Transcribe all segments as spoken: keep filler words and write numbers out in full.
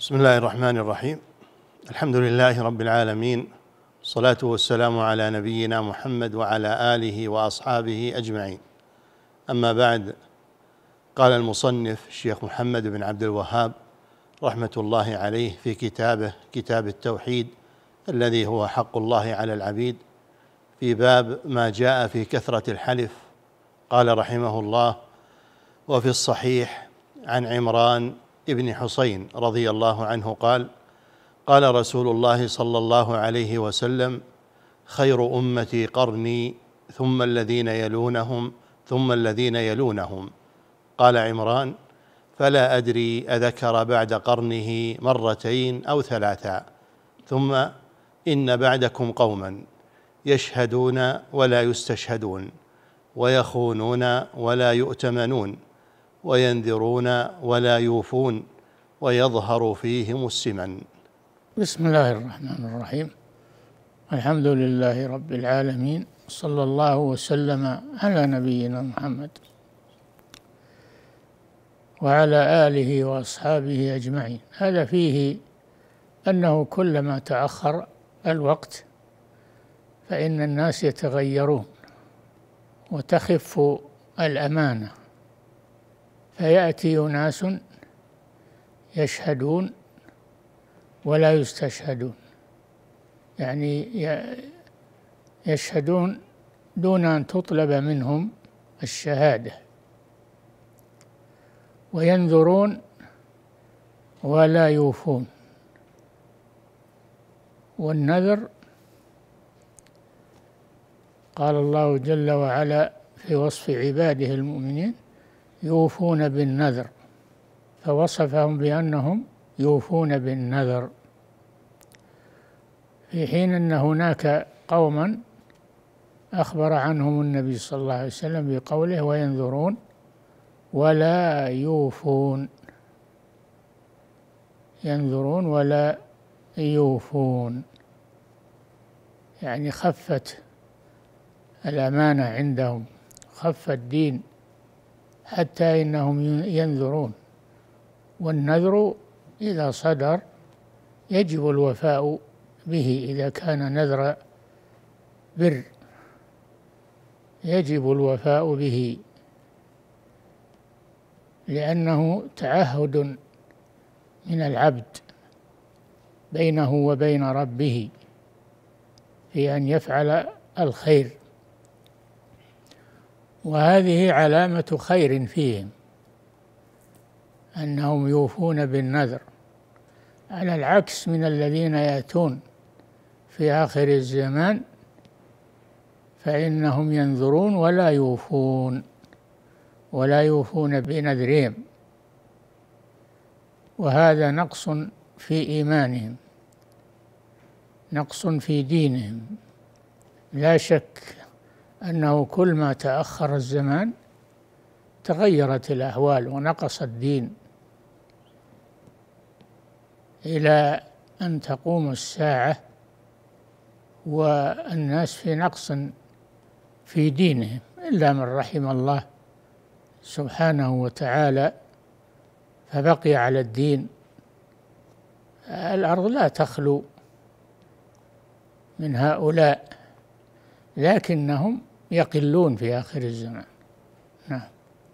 بسم الله الرحمن الرحيم. الحمد لله رب العالمين، الصلاة والسلام على نبينا محمد وعلى آله وأصحابه أجمعين. أما بعد، قال المصنف الشيخ محمد بن عبد الوهاب رحمة الله عليه في كتابه كتاب التوحيد الذي هو حق الله على العبيد، في باب ما جاء في كثرة الحلف، قال رحمه الله: وفي الصحيح عن عمران ابن حسين رضي الله عنه قال: قال رسول الله صلى الله عليه وسلم: خير أمتي قرني ثم الذين يلونهم ثم الذين يلونهم. قال عمران: فلا أدري أذكر بعد قرنه مرتين أو ثلاثا، ثم إن بعدكم قوما يشهدون ولا يستشهدون، ويخونون ولا يؤتمنون، وينذرون ولا يوفون، ويظهر فيهم السمن. بسم الله الرحمن الرحيم. الحمد لله رب العالمين، صلى الله وسلم على نبينا محمد وعلى آله وأصحابه أجمعين. هذا فيه أنه كلما تأخر الوقت فإن الناس يتغيرون وتخف الأمانة، فيأتي ناس يشهدون ولا يستشهدون، يعني يشهدون دون أن تطلب منهم الشهادة، وينذرون ولا يوفون. والنذر قال الله جل وعلا في وصف عباده المؤمنين: يوفون بالنذر، فوصفهم بأنهم يوفون بالنذر، في حين أن هناك قوما أخبر عنهم النبي صلى الله عليه وسلم بقوله: وينذرون ولا يوفون. ينذرون ولا يوفون، يعني خفت الأمانة عندهم، خف الدين، حتى إنهم ينذرون. والنذر إذا صدر يجب الوفاء به، إذا كان نذر بر يجب الوفاء به، لأنه تعهد من العبد بينه وبين ربه في أن يفعل الخير، وهذه علامة خير فيهم أنهم يوفون بالنذر، على العكس من الذين يأتون في آخر الزمان فإنهم ينذرون ولا يوفون ولا يوفون بنذرهم، وهذا نقص في إيمانهم، نقص في دينهم. لا شك أنه كل ما تأخر الزمان تغيرت الأحوال ونقص الدين، إلى أن تقوم الساعة والناس في نقص في دينهم، إلا من رحم الله سبحانه وتعالى فبقي على الدين. الأرض لا تخلو من هؤلاء، لكنهم يقلون في آخر الزمان. نعم.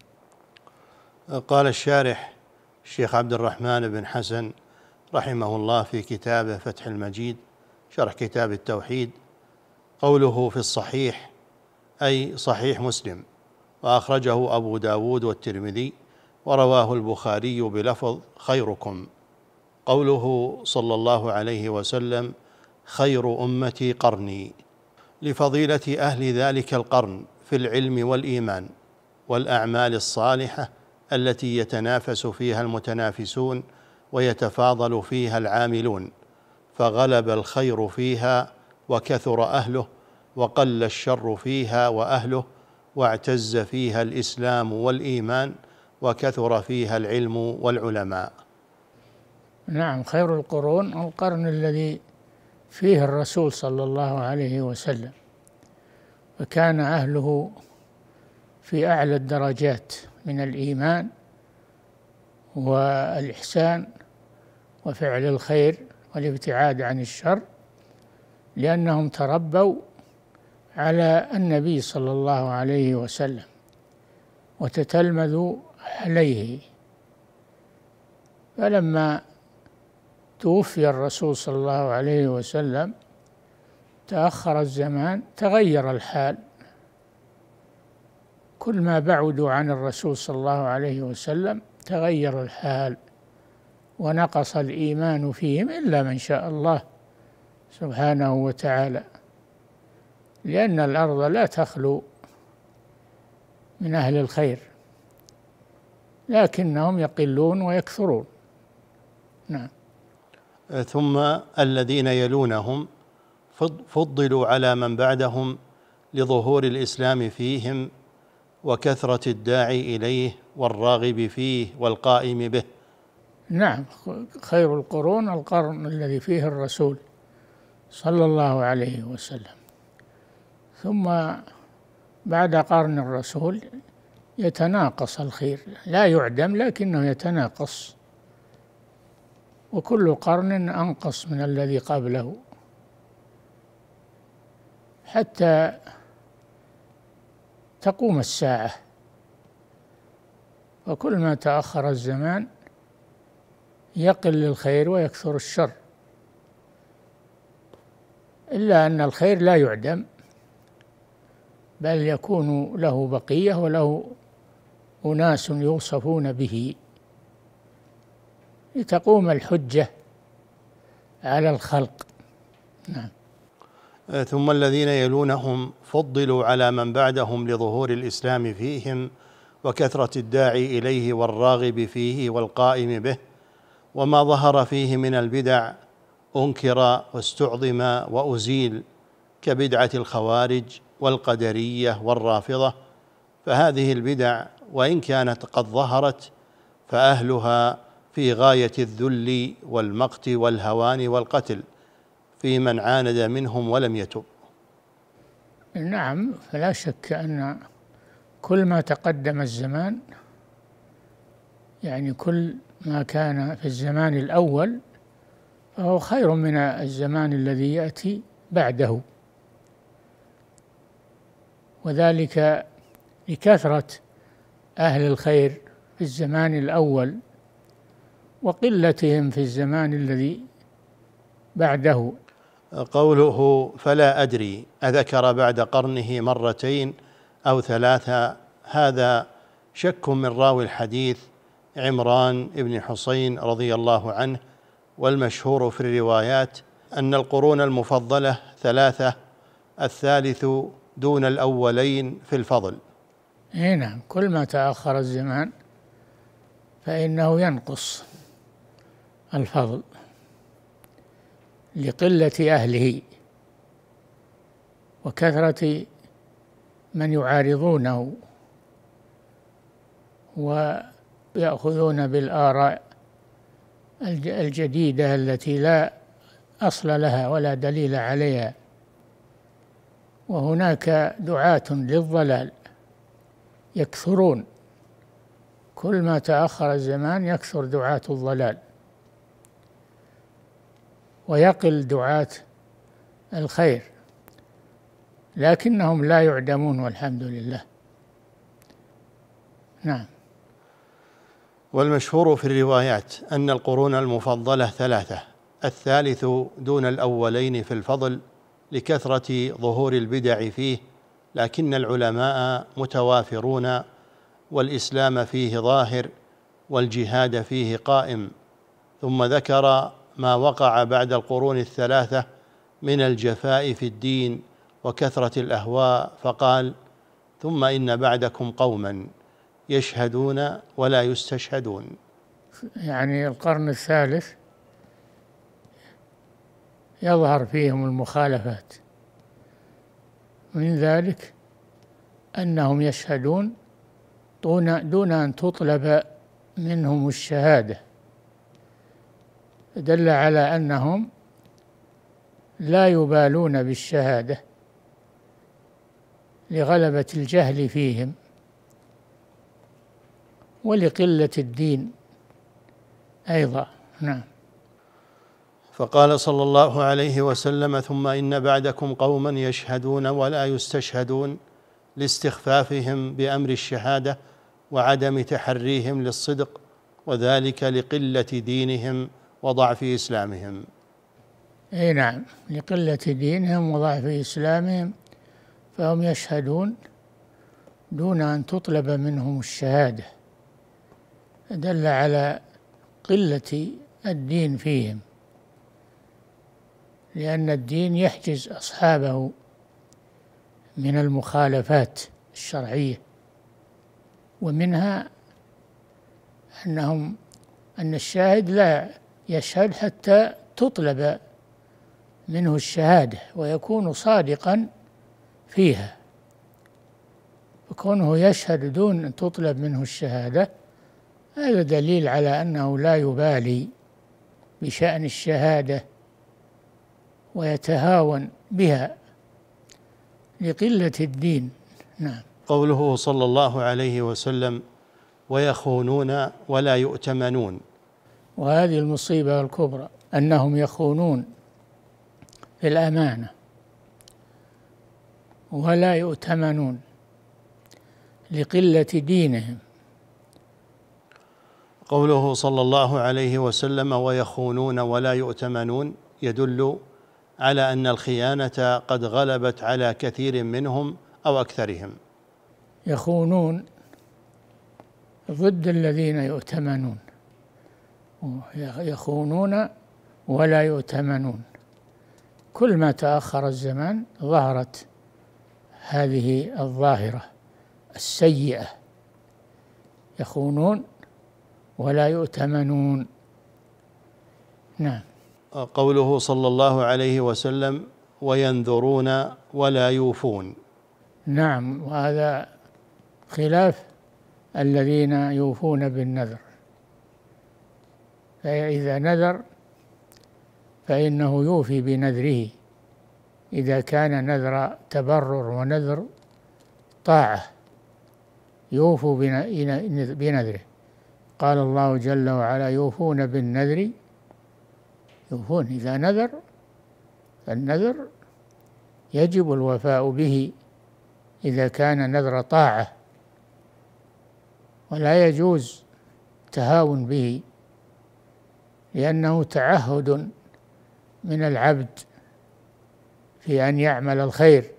قال الشارح الشيخ عبد الرحمن بن حسن رحمه الله في كتابه فتح المجيد شرح كتاب التوحيد: قوله في الصحيح أي صحيح مسلم، وأخرجه أبو داود والترمذي، ورواه البخاري بلفظ خيركم. قوله صلى الله عليه وسلم: خير أمتي قرني، لفضيلة أهل ذلك القرن في العلم والإيمان والأعمال الصالحة التي يتنافس فيها المتنافسون ويتفاضل فيها العاملون، فغلب الخير فيها وكثر أهله، وقل الشر فيها وأهله، واعتز فيها الإسلام والإيمان، وكثر فيها العلم والعلماء. نعم، خير القرون القرن الذي فيه الرسول صلى الله عليه وسلم، وكان أهله في أعلى الدرجات من الإيمان والإحسان وفعل الخير والابتعاد عن الشر، لأنهم تربوا على النبي صلى الله عليه وسلم وتتلمذوا عليه. فلما توفي الرسول صلى الله عليه وسلم تأخر الزمان، تغير الحال. كل ما بعدوا عن الرسول صلى الله عليه وسلم تغير الحال ونقص الإيمان فيهم إلا من شاء الله سبحانه وتعالى، لأن الأرض لا تخلو من أهل الخير، لكنهم يقلون ويكثرون. نعم. ثم الذين يلونهم فضلوا على من بعدهم لظهور الإسلام فيهم وكثرة الداعي إليه والراغب فيه والقائم به. نعم، خير القرون القرن الذي فيه الرسول صلى الله عليه وسلم، ثم بعد قرن الرسول يتناقص الخير، لا يعدم لكنه يتناقص، وكل قرن أنقص من الذي قبله، حتى تقوم الساعة. وكل ما تأخر الزمان يقل الخير ويكثر الشر، إلا أن الخير لا يعدم، بل يكون له بقية وله أناس يوصفون به لتقوم الحجة على الخلق. نعم. ثم الذين يلونهم فضلوا على من بعدهم لظهور الإسلام فيهم وكثرة الداعي إليه والراغب فيه والقائم به، وما ظهر فيه من البدع أنكر واستعظم وأزيل، كبدعة الخوارج والقدرية والرافضة. فهذه البدع وإن كانت قد ظهرت فأهلها في غاية الذل والمقت والهوان والقتل في من عاند منهم ولم يتب. نعم، فلا شك أن كل ما تقدم الزمان، يعني كل ما كان في الزمان الأول فهو خير من الزمان الذي يأتي بعده، وذلك لكثرة أهل الخير في الزمان الأول وقلتهم في الزمان الذي بعده. قوله فلا أدري أذكر بعد قرنه مرتين أو ثلاثة، هذا شك من راوي الحديث عمران بن حسين رضي الله عنه، والمشهور في الروايات أن القرون المفضلة ثلاثة، الثالث دون الأولين في الفضل. اي نعم، كل ما تأخر الزمان فإنه ينقص الفضل لقلة أهله وكثرة من يعارضونه ويأخذون بالآراء الجديدة التي لا أصل لها ولا دليل عليها. وهناك دعاة للضلال يكثرون، كل ما تأخر الزمان يكثر دعاة الضلال ويقل دعاة الخير، لكنهم لا يعدمون والحمد لله. نعم. والمشهور في الروايات أن القرون المفضلة ثلاثة، الثالث دون الأولين في الفضل لكثرة ظهور البدع فيه، لكن العلماء متوافرون والإسلام فيه ظاهر والجهاد فيه قائم. ثم ذكر ما وقع بعد القرون الثلاثة من الجفاء في الدين وكثرة الأهواء، فقال ثم إن بعدكم قوما يشهدون ولا يستشهدون. يعني القرن الثالث يظهر فيهم المخالفات، من ذلك أنهم يشهدون دون دون أن تطلب منهم الشهادة، دل على أنهم لا يبالون بالشهادة لغلبة الجهل فيهم ولقلة الدين أيضا. نعم. فقال صلى الله عليه وسلم: ثم إن بعدكم قوما يشهدون ولا يستشهدون لاستخفافهم بأمر الشهادة وعدم تحريهم للصدق، وذلك لقلة دينهم وضعف إسلامهم. أي نعم، لقلة دينهم وضعف إسلامهم فهم يشهدون دون أن تطلب منهم الشهادة، دل على قلة الدين فيهم، لأن الدين يحجز أصحابه من المخالفات الشرعية، ومنها أنهم أن الشاهد لا يشهد حتى تطلب منه الشهادة ويكون صادقا فيها، وكونه يشهد دون أن تطلب منه الشهادة هذا دليل على أنه لا يبالي بشأن الشهادة ويتهاون بها لقلة الدين. نعم. قوله صلى الله عليه وسلم: ويخونون ولا يؤتمنون. وهذه المصيبة الكبرى أنهم يخونون في الأمانة ولا يؤتمنون لقلة دينهم. قوله صلى الله عليه وسلم: ويخونون ولا يؤتمنون يدل على أن الخيانة قد غلبت على كثير منهم أو أكثرهم. يخونون ضد الذين يؤتمنون، يخونون ولا يؤتمنون. كل ما تأخر الزمان ظهرت هذه الظاهرة السيئة، يخونون ولا يؤتمنون. نعم. قوله صلى الله عليه وسلم: وينذرون ولا يوفون. نعم، وهذا خلاف الذين يوفون بالنذر، فإذا نذر فإنه يوفي بنذره إذا كان نذر تبرر ونذر طاعة، يوفوا بنذره. قال الله جل وعلا: يوفون بالنذر، يوفون إذا نذر، النذر يجب الوفاء به إذا كان نذر طاعة، ولا يجوز التهاون به، لأنه تعهد من العبد في أن يعمل الخير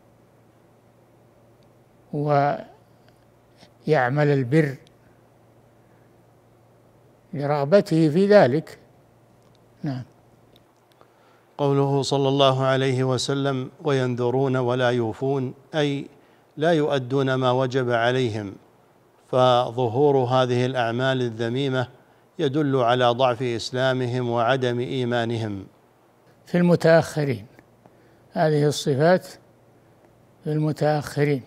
ويعمل البر لرغبته في ذلك. نعم. قوله صلى الله عليه وسلم: وينذرون ولا يوفون، أي لا يؤدون ما وجب عليهم، فظهور هذه الأعمال الذميمة يدل على ضعف إسلامهم وعدم إيمانهم. في المتأخرين هذه الصفات، في المتأخرين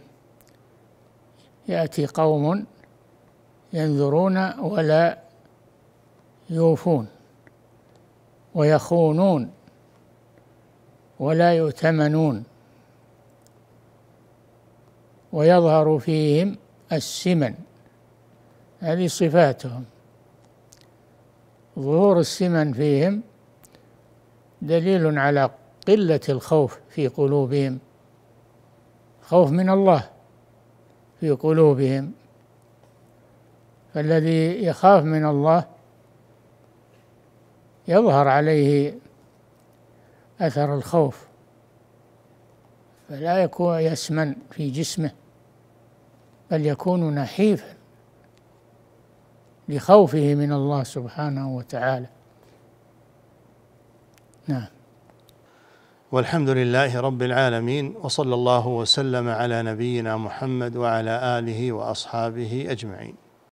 يأتي قوم ينذرون ولا يوفون، ويخونون ولا يؤتمنون، ويظهر فيهم السمن. هذه صفاتهم. ظهور السمن فيهم دليل على قلة الخوف في قلوبهم، خوف من الله في قلوبهم. فالذي يخاف من الله يظهر عليه أثر الخوف، فلا يكون يسمن في جسمه، بل يكون نحيفا لخوفه من الله سبحانه وتعالى. نعم. والحمد لله رب العالمين، وصلى الله وسلم على نبينا محمد وعلى آله وأصحابه أجمعين.